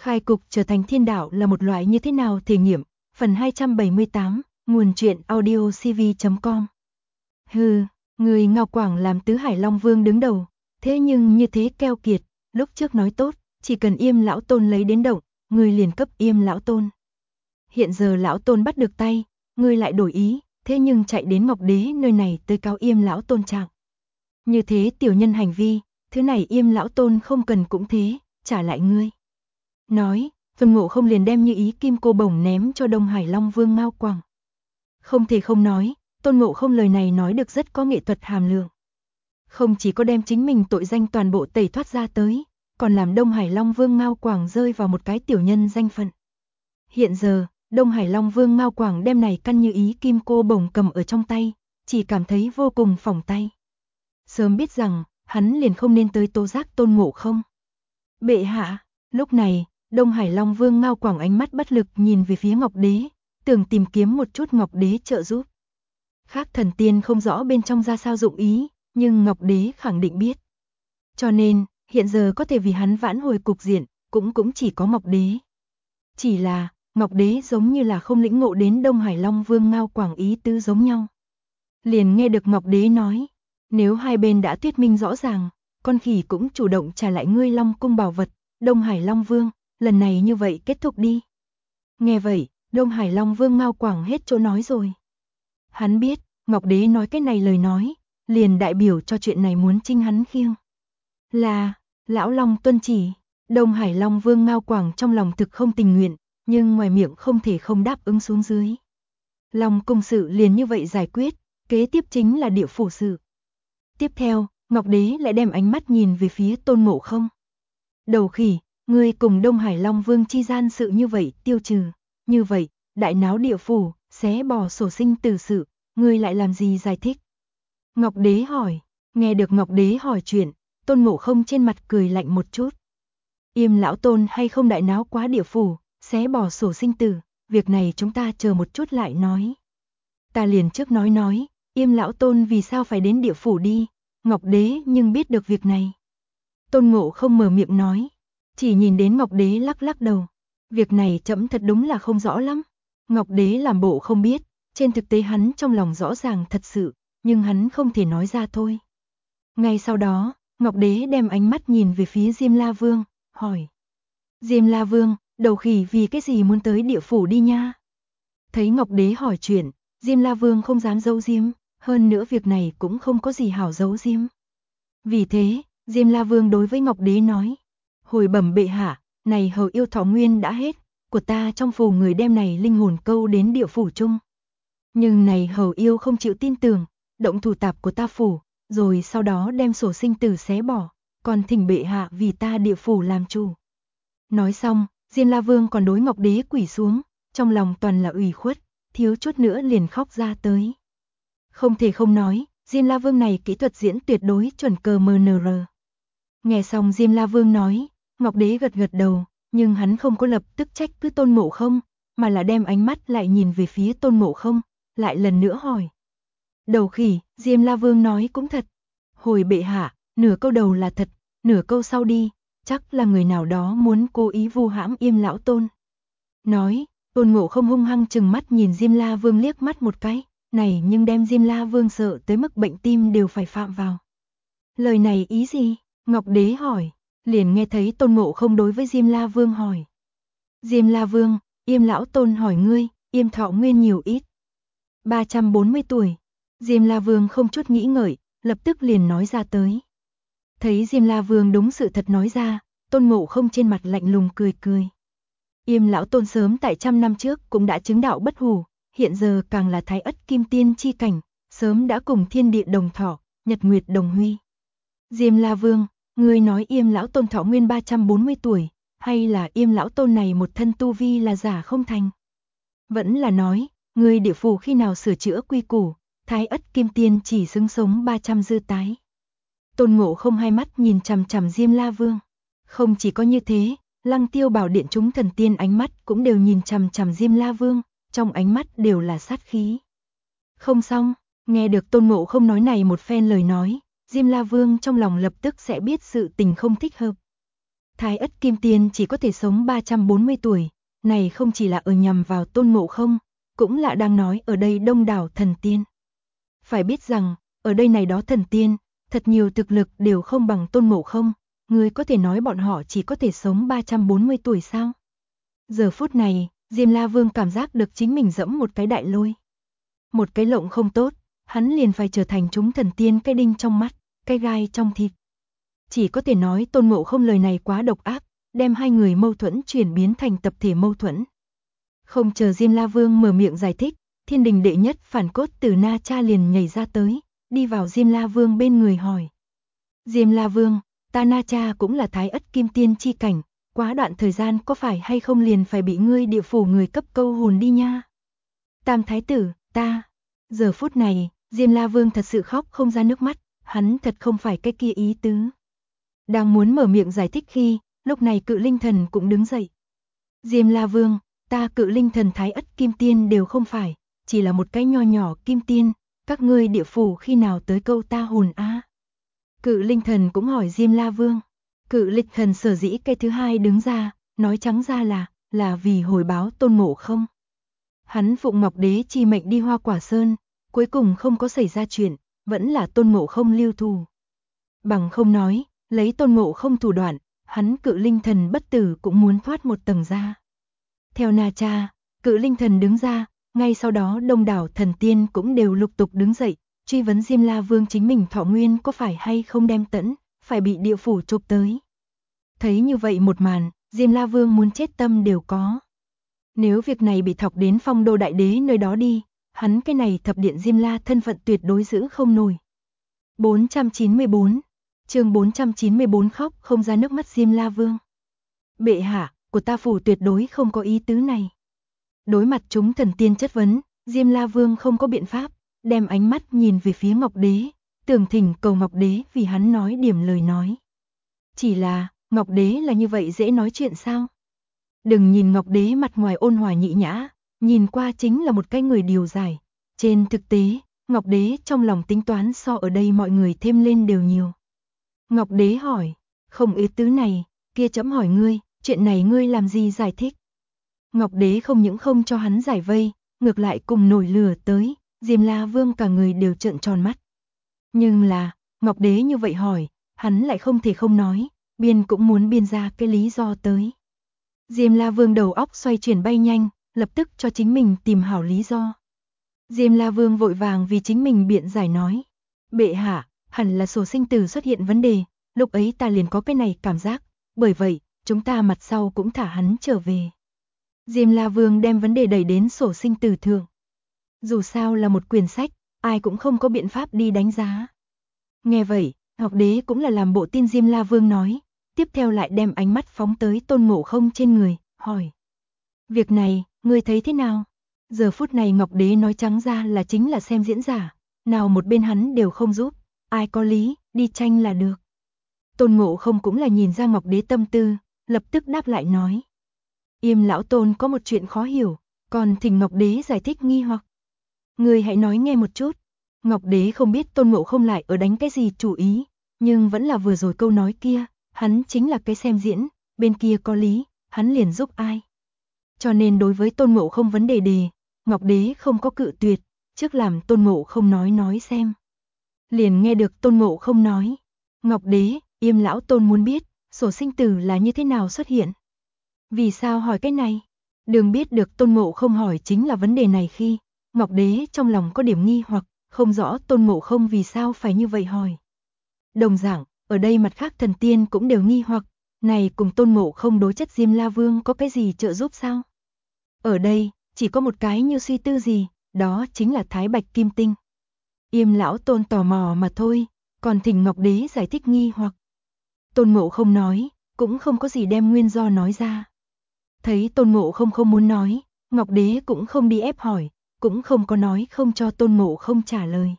Khai cục trở thành thiên đạo là một loại như thế nào thể nghiệm, phần 278, nguồn truyện audio cv.com. Hừ, người Ngao Quảng làm Tứ Hải Long Vương đứng đầu, thế nhưng như thế keo kiệt, lúc trước nói tốt, chỉ cần Yêm lão tôn lấy đến động, người liền cấp Yêm lão tôn. Hiện giờ lão tôn bắt được tay, người lại đổi ý, thế nhưng chạy đến Ngọc Đế nơi này tới cáo Yêm lão tôn trạng. Như thế tiểu nhân hành vi, thứ này Yêm lão tôn không cần cũng thế, trả lại ngươi. Nói, Tôn Ngộ Không liền đem Như Ý Kim Cô Bổng ném cho Đông Hải Long Vương Ngao Quảng. Không thể không nói, Tôn Ngộ Không lời này nói được rất có nghệ thuật hàm lượng. Không chỉ có đem chính mình tội danh toàn bộ tẩy thoát ra tới, còn làm Đông Hải Long Vương Ngao Quảng rơi vào một cái tiểu nhân danh phận. Hiện giờ, Đông Hải Long Vương Ngao Quảng đem này căn Như Ý Kim Cô Bổng cầm ở trong tay, chỉ cảm thấy vô cùng phỏng tay. Sớm biết rằng, hắn liền không nên tới tố giác Tôn Ngộ Không. Bệ hạ, lúc này, Đông Hải Long Vương Ngao Quảng ánh mắt bất lực nhìn về phía Ngọc Đế, tưởng tìm kiếm một chút Ngọc Đế trợ giúp. Khác thần tiên không rõ bên trong ra sao dụng ý, nhưng Ngọc Đế khẳng định biết. Cho nên, hiện giờ có thể vì hắn vãn hồi cục diện, cũng chỉ có Ngọc Đế. Chỉ là, Ngọc Đế giống như là không lĩnh ngộ đến Đông Hải Long Vương Ngao Quảng ý tứ giống nhau. Liền nghe được Ngọc Đế nói, nếu hai bên đã thuyết minh rõ ràng, con khỉ cũng chủ động trả lại ngươi Long cung bảo vật, Đông Hải Long Vương, lần này như vậy kết thúc đi. Nghe vậy, Đông Hải Long Vương Ngao Quảng hết chỗ nói rồi. Hắn biết, Ngọc Đế nói cái này lời nói, liền đại biểu cho chuyện này muốn trinh hắn khiêng. Là, Lão Long tuân chỉ, Đông Hải Long Vương Ngao Quảng trong lòng thực không tình nguyện, nhưng ngoài miệng không thể không đáp ứng xuống dưới. Long cung sự liền như vậy giải quyết, kế tiếp chính là địa phủ sự. Tiếp theo, Ngọc Đế lại đem ánh mắt nhìn về phía Tôn Ngộ Không. Đầu khỉ, ngươi cùng Đông Hải Long Vương chi gian sự như vậy tiêu trừ, như vậy, đại náo địa phủ, xé bỏ sổ sinh tử sự, ngươi lại làm gì giải thích? Ngọc Đế hỏi, nghe được Ngọc Đế hỏi chuyện, Tôn Ngộ Không trên mặt cười lạnh một chút. Yêm lão tôn hay không đại náo quá địa phủ, xé bỏ sổ sinh tử, việc này chúng ta chờ một chút lại nói. Ta liền trước nói, Yêm lão tôn vì sao phải đến địa phủ đi, Ngọc Đế nhưng biết được việc này. Tôn Ngộ Không mở miệng nói, chỉ nhìn đến Ngọc Đế lắc lắc đầu. Việc này trẫm thật đúng là không rõ lắm. Ngọc Đế làm bộ không biết, trên thực tế hắn trong lòng rõ ràng thật sự, nhưng hắn không thể nói ra thôi. Ngay sau đó, Ngọc Đế đem ánh mắt nhìn về phía Diêm La Vương, hỏi. Diêm La Vương, đầu khỉ vì cái gì muốn tới địa phủ đi nha? Thấy Ngọc Đế hỏi chuyện, Diêm La Vương không dám giấu giếm, hơn nữa việc này cũng không có gì hảo giấu giếm. Vì thế, Diêm La Vương đối với Ngọc Đế nói. Hồi bẩm bệ hạ, này hầu yêu thọ nguyên đã hết, của ta trong phù người đem này linh hồn câu đến địa phủ chung. Nhưng này hầu yêu không chịu tin tưởng, động thủ tạp của ta phủ, rồi sau đó đem sổ sinh tử xé bỏ, còn thỉnh bệ hạ vì ta địa phủ làm chủ. Nói xong, Diêm La Vương còn đối Ngọc Đế quỳ xuống, trong lòng toàn là ủy khuất, thiếu chút nữa liền khóc ra tới. Không thể không nói, Diêm La Vương này kỹ thuật diễn tuyệt đối chuẩn cờ MNR. Nghe xong Diêm La Vương nói, Ngọc Đế gật gật đầu, nhưng hắn không có lập tức trách cứ Tôn Ngộ Không, mà là đem ánh mắt lại nhìn về phía Tôn Ngộ Không, lại lần nữa hỏi. Đầu khỉ, Diêm La Vương nói cũng thật. Hồi bệ hạ, nửa câu đầu là thật, nửa câu sau đi, chắc là người nào đó muốn cố ý vu hãm Yêm lão tôn. Nói, Tôn Ngộ Không hung hăng trừng mắt nhìn Diêm La Vương liếc mắt một cái, này nhưng đem Diêm La Vương sợ tới mức bệnh tim đều phải phạm vào. Lời này ý gì? Ngọc Đế hỏi, liền nghe thấy Tôn Ngộ Không đối với Diêm La Vương hỏi. Diêm La Vương, Yêm lão tôn hỏi ngươi, Yêm thọ nguyên nhiều ít? 340 tuổi. Diêm La Vương không chút nghĩ ngợi, lập tức liền nói ra tới. Thấy Diêm La Vương đúng sự thật nói ra, Tôn Ngộ Không trên mặt lạnh lùng cười cười. Yêm lão tôn sớm tại 100 năm trước cũng đã chứng đạo bất hủ, hiện giờ càng là thái ất kim tiên chi cảnh, sớm đã cùng thiên địa đồng thọ, nhật nguyệt đồng huy. Diêm La Vương, ngươi nói Yêm lão tôn thọ nguyên 340 tuổi, hay là Yêm lão tôn này một thân tu vi là giả không thành? Vẫn là nói, ngươi địa phủ khi nào sửa chữa quy củ, thái ất kim tiên chỉ xứng sống 300 dư tái. Tôn Ngộ Không hai mắt nhìn chằm chằm Diêm La Vương. Không chỉ có như thế, Lăng Tiêu Bảo Điện chúng thần tiên ánh mắt cũng đều nhìn chằm chằm Diêm La Vương, trong ánh mắt đều là sát khí. Không xong, nghe được Tôn Ngộ Không nói này một phen lời nói, Diêm La Vương trong lòng lập tức sẽ biết sự tình không thích hợp. Thái Ất Kim Tiên chỉ có thể sống 340 tuổi, này không chỉ là ở nhằm vào Tôn Ngộ Không, cũng là đang nói ở đây đông đảo thần tiên. Phải biết rằng, ở đây này đó thần tiên, thật nhiều thực lực đều không bằng Tôn Ngộ Không, người có thể nói bọn họ chỉ có thể sống 340 tuổi sao? Giờ phút này, Diêm La Vương cảm giác được chính mình dẫm một cái đại lôi. Một cái lộng không tốt, hắn liền phải trở thành chúng thần tiên cái đinh trong mắt, cái gai trong thịt. Chỉ có thể nói Tôn Ngộ Không lời này quá độc ác, đem hai người mâu thuẫn chuyển biến thành tập thể mâu thuẫn. Không chờ Diêm La Vương mở miệng giải thích, thiên đình đệ nhất phản cốt từ Na Cha liền nhảy ra tới, đi vào Diêm La Vương bên người hỏi. Diêm La Vương, ta Na Cha cũng là Thái Ất Kim Tiên chi cảnh, quá đoạn thời gian có phải hay không liền phải bị ngươi địa phủ người cấp câu hồn đi nha. Tam Thái Tử, ta. Giờ phút này, Diêm La Vương thật sự khóc không ra nước mắt, hắn thật không phải cái kia ý tứ. Đang muốn mở miệng giải thích khi, lúc này Cự Linh Thần cũng đứng dậy. Diêm La Vương, ta Cự Linh Thần Thái Ất Kim Tiên đều không phải, chỉ là một cái nho nhỏ Kim Tiên, các ngươi địa phủ khi nào tới câu ta hồn a? Cự Linh Thần cũng hỏi Diêm La Vương. Cự Linh Thần sở dĩ cái thứ hai đứng ra, nói trắng ra là vì hồi báo Tôn Ngộ Không. Hắn phụng Ngọc Đế chi mệnh đi Hoa Quả Sơn, cuối cùng không có xảy ra chuyện, vẫn là Tôn Ngộ Không lưu thù. Bằng không nói, lấy Tôn Ngộ Không thủ đoạn, hắn Cự Linh Thần bất tử cũng muốn thoát một tầng ra. Theo Na Cha, Cự Linh Thần đứng ra, ngay sau đó đông đảo thần tiên cũng đều lục tục đứng dậy, truy vấn Diêm La Vương chính mình thọ nguyên có phải hay không đem tẫn, phải bị địa phủ chụp tới. Thấy như vậy một màn, Diêm La Vương muốn chết tâm đều có. Nếu việc này bị thọc đến Phong Đô Đại Đế nơi đó đi, hắn cái này thập điện Diêm La thân phận tuyệt đối giữ không nổi. 494, chương 494 khóc không ra nước mắt Diêm La Vương. Bệ hạ, của ta phủ tuyệt đối không có ý tứ này. Đối mặt chúng thần tiên chất vấn, Diêm La Vương không có biện pháp, đem ánh mắt nhìn về phía Ngọc Đế, tưởng thỉnh cầu Ngọc Đế vì hắn nói điểm lời nói. Chỉ là, Ngọc Đế là như vậy dễ nói chuyện sao? Đừng nhìn Ngọc Đế mặt ngoài ôn hòa nhị nhã, nhìn qua chính là một cái người điều giải. Trên thực tế, Ngọc Đế trong lòng tính toán so ở đây mọi người thêm lên đều nhiều. Ngọc Đế hỏi, không ý tứ này, kia chấm hỏi ngươi, chuyện này ngươi làm gì giải thích? Ngọc Đế không những không cho hắn giải vây, ngược lại cùng nổi lửa tới, Diêm La Vương cả người đều trợn tròn mắt. Nhưng là, Ngọc Đế như vậy hỏi, hắn lại không thể không nói, biên cũng muốn biên ra cái lý do tới. Diêm La Vương đầu óc xoay chuyển bay nhanh, lập tức cho chính mình tìm hảo lý do. Diêm La Vương vội vàng vì chính mình biện giải nói, bệ hạ, hẳn là sổ sinh tử xuất hiện vấn đề, lúc ấy ta liền có cái này cảm giác, bởi vậy, chúng ta mặt sau cũng thả hắn trở về. Diêm La Vương đem vấn đề đẩy đến sổ sinh tử thượng. Dù sao là một quyển sách, ai cũng không có biện pháp đi đánh giá. Nghe vậy, Ngọc Đế cũng là làm bộ tin Diêm La Vương nói, tiếp theo lại đem ánh mắt phóng tới Tôn Ngộ Không trên người, hỏi. Việc này, ngươi thấy thế nào? Giờ phút này Ngọc Đế nói trắng ra là chính là xem diễn giả, nào một bên hắn đều không giúp, ai có lý, đi tranh là được. Tôn Ngộ Không cũng là nhìn ra Ngọc Đế tâm tư, lập tức đáp lại nói. Yêm lão Tôn có một chuyện khó hiểu, còn thỉnh Ngọc Đế giải thích nghi hoặc. Ngươi hãy nói nghe một chút. Ngọc Đế không biết Tôn Ngộ Không lại ở đánh cái gì chủ ý, nhưng vẫn là vừa rồi câu nói kia, hắn chính là cái xem diễn, bên kia có lý, hắn liền giúp ai. Cho nên đối với Tôn Ngộ Không vấn đề, Ngọc Đế không có cự tuyệt, trước làm Tôn Ngộ Không nói xem. Liền nghe được Tôn Ngộ Không nói, Ngọc Đế, Yêm lão Tôn muốn biết, sổ sinh tử là như thế nào xuất hiện. Vì sao hỏi cái này? Đừng biết được Tôn Ngộ Không hỏi chính là vấn đề này khi, Ngọc Đế trong lòng có điểm nghi hoặc, không rõ Tôn Ngộ Không vì sao phải như vậy hỏi. Đồng dạng, ở đây mặt khác thần tiên cũng đều nghi hoặc, này cùng Tôn Ngộ Không đối chất Diêm La Vương có cái gì trợ giúp sao? Ở đây, chỉ có một cái như suy tư gì, đó chính là Thái Bạch Kim Tinh. Yêm lão Tôn tò mò mà thôi, còn thỉnh Ngọc Đế giải thích nghi hoặc. Tôn Ngộ Không nói, cũng không có gì đem nguyên do nói ra. Thấy Tôn Ngộ Không không muốn nói, Ngọc Đế cũng không đi ép hỏi, cũng không có nói không cho Tôn Ngộ Không trả lời.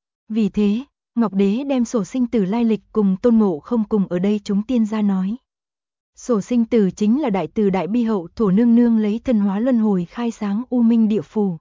Vì thế, Ngọc Đế đem sổ sinh tử lai lịch cùng Tôn Ngộ Không cùng ở đây chúng tiên gia nói. Sổ sinh tử chính là đại từ đại bi hậu thổ nương nương lấy thân hóa luân hồi khai sáng u minh địa phủ.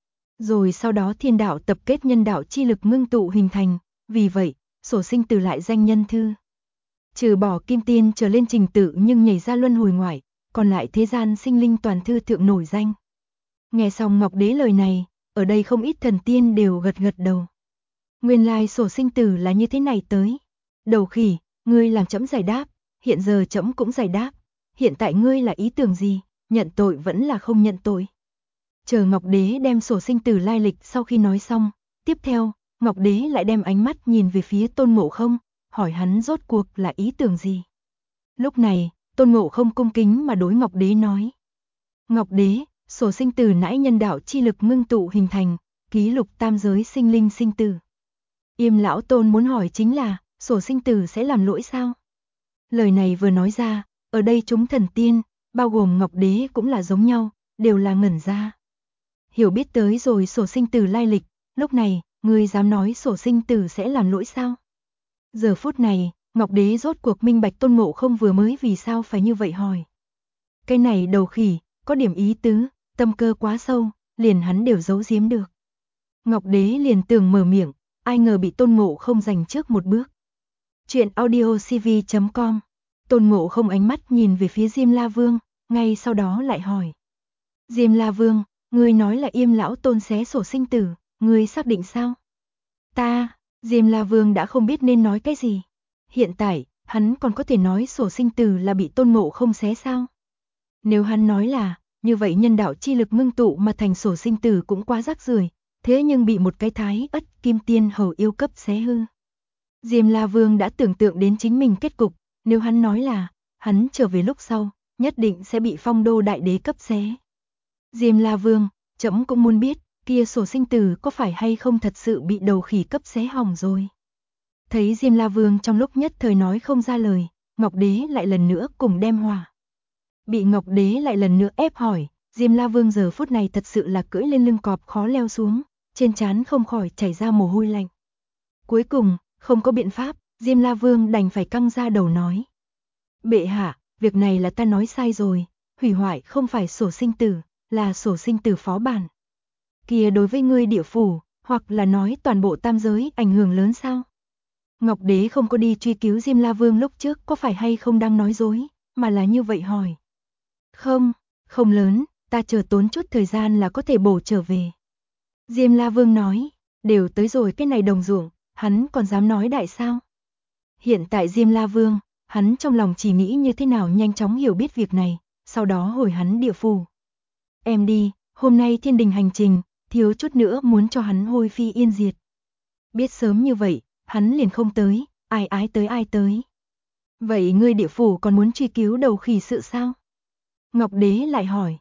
Rồi sau đó thiên đạo tập kết nhân đạo chi lực ngưng tụ hình thành, vì vậy, sổ sinh tử lại danh nhân thư. Trừ bỏ kim tiên trở lên trình tự nhưng nhảy ra luân hồi ngoại, còn lại thế gian sinh linh toàn thư thượng nổi danh. Nghe xong Ngọc Đế lời này, ở đây không ít thần tiên đều gật gật đầu. Nguyên lai sổ sinh tử là như thế này tới. Đầu khỉ, ngươi làm trẫm giải đáp, hiện giờ trẫm cũng giải đáp. Hiện tại ngươi là ý tưởng gì, nhận tội vẫn là không nhận tội? Chờ Ngọc Đế đem sổ sinh tử lai lịch sau khi nói xong, tiếp theo, Ngọc Đế lại đem ánh mắt nhìn về phía Tôn Ngộ Không, hỏi hắn rốt cuộc là ý tưởng gì. Lúc này, Tôn Ngộ Không cung kính mà đối Ngọc Đế nói. Ngọc Đế, sổ sinh tử nãi nhân đạo chi lực ngưng tụ hình thành, ký lục tam giới sinh linh sinh tử. Yêm lão Tôn muốn hỏi chính là, sổ sinh tử sẽ làm lỗi sao? Lời này vừa nói ra, ở đây chúng thần tiên, bao gồm Ngọc Đế cũng là giống nhau, đều là ngẩn ra. Hiểu biết tới rồi sổ sinh tử lai lịch, lúc này, ngươi dám nói sổ sinh tử sẽ làm lỗi sao? Giờ phút này, Ngọc Đế rốt cuộc minh bạch Tôn Ngộ Không vừa mới vì sao phải như vậy hỏi. Cái này đầu khỉ, có điểm ý tứ, tâm cơ quá sâu, liền hắn đều giấu giếm được. Ngọc Đế liền tưởng mở miệng, ai ngờ bị Tôn Ngộ Không giành trước một bước. Chuyện audiocv.com. Tôn Ngộ Không ánh mắt nhìn về phía Diêm La Vương, ngay sau đó lại hỏi. Diêm La Vương, ngươi nói là Yêm lão Tôn xé sổ sinh tử, ngươi xác định sao? Diêm La Vương đã không biết nên nói cái gì. Hiện tại, hắn còn có thể nói sổ sinh tử là bị Tôn Ngộ Không xé sao? Nếu hắn nói là, như vậy nhân đạo chi lực ngưng tụ mà thành sổ sinh tử cũng quá rác rưởi, thế nhưng bị một cái thái ất kim tiên hầu yêu cấp xé hư. Diêm La Vương đã tưởng tượng đến chính mình kết cục, nếu hắn nói là, hắn trở về lúc sau, nhất định sẽ bị Phong Đô Đại Đế cấp xé. Diêm La Vương, trẫm cũng muốn biết, kia sổ sinh tử có phải hay không thật sự bị đầu khỉ cấp xé hỏng rồi. Thấy Diêm La Vương trong lúc nhất thời nói không ra lời, Ngọc Đế lại lần nữa cùng đem hòa. Bị Ngọc Đế lại lần nữa ép hỏi, Diêm La Vương giờ phút này thật sự là cưỡi lên lưng cọp khó leo xuống, trên trán không khỏi chảy ra mồ hôi lạnh. Cuối cùng, không có biện pháp, Diêm La Vương đành phải căng ra đầu nói. Bệ hạ, việc này là ta nói sai rồi, hủy hoại không phải sổ sinh tử, là sổ sinh tử phó bản. Kia đối với ngươi địa phủ, hoặc là nói toàn bộ tam giới ảnh hưởng lớn sao? Ngọc Đế không có đi truy cứu Diêm La Vương lúc trước có phải hay không đang nói dối, mà là như vậy hỏi. Không lớn, ta chờ tốn chút thời gian là có thể bổ trở về. Diêm La Vương nói, đều tới rồi cái này đồng ruộng, hắn còn dám nói đại sao? Hiện tại Diêm La Vương, hắn trong lòng chỉ nghĩ như thế nào nhanh chóng hiểu biết việc này, sau đó hồi hắn địa phủ. Em đi, hôm nay thiên đình hành trình, thiếu chút nữa muốn cho hắn hôi phi yên diệt. Biết sớm như vậy, hắn liền không tới, ai ái tới ai tới. Vậy ngươi địa phủ còn muốn truy cứu đầu khỉ sự sao? Ngọc Đế lại hỏi,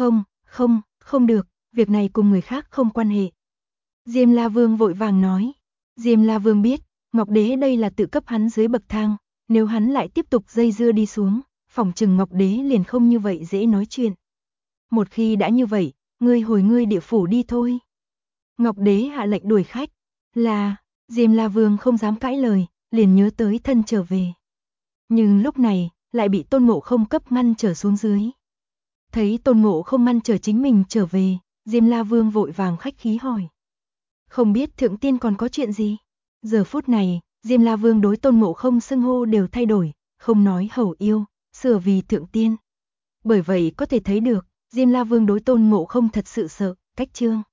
không được, việc này cùng người khác không quan hệ. Diêm La Vương vội vàng nói, Diêm La Vương biết, Ngọc Đế đây là tự cấp hắn dưới bậc thang, nếu hắn lại tiếp tục dây dưa đi xuống, phỏng chừng Ngọc Đế liền không như vậy dễ nói chuyện. Một khi đã như vậy, ngươi hồi ngươi địa phủ đi thôi. Ngọc Đế hạ lệnh đuổi khách, là, Diêm La Vương không dám cãi lời, liền nhớ tới thân trở về. Nhưng lúc này, lại bị Tôn Ngộ Không cấp ngăn trở xuống dưới. Thấy Tôn Ngộ Không ngăn trở chính mình trở về, Diêm La Vương vội vàng khách khí hỏi. Không biết thượng tiên còn có chuyện gì? Giờ phút này, Diêm La Vương đối Tôn Ngộ Không xưng hô đều thay đổi, không nói hầu yêu, sửa vì thượng tiên. Bởi vậy có thể thấy được, Diêm La Vương đối Tôn Ngộ Không thật sự sợ, cách chương.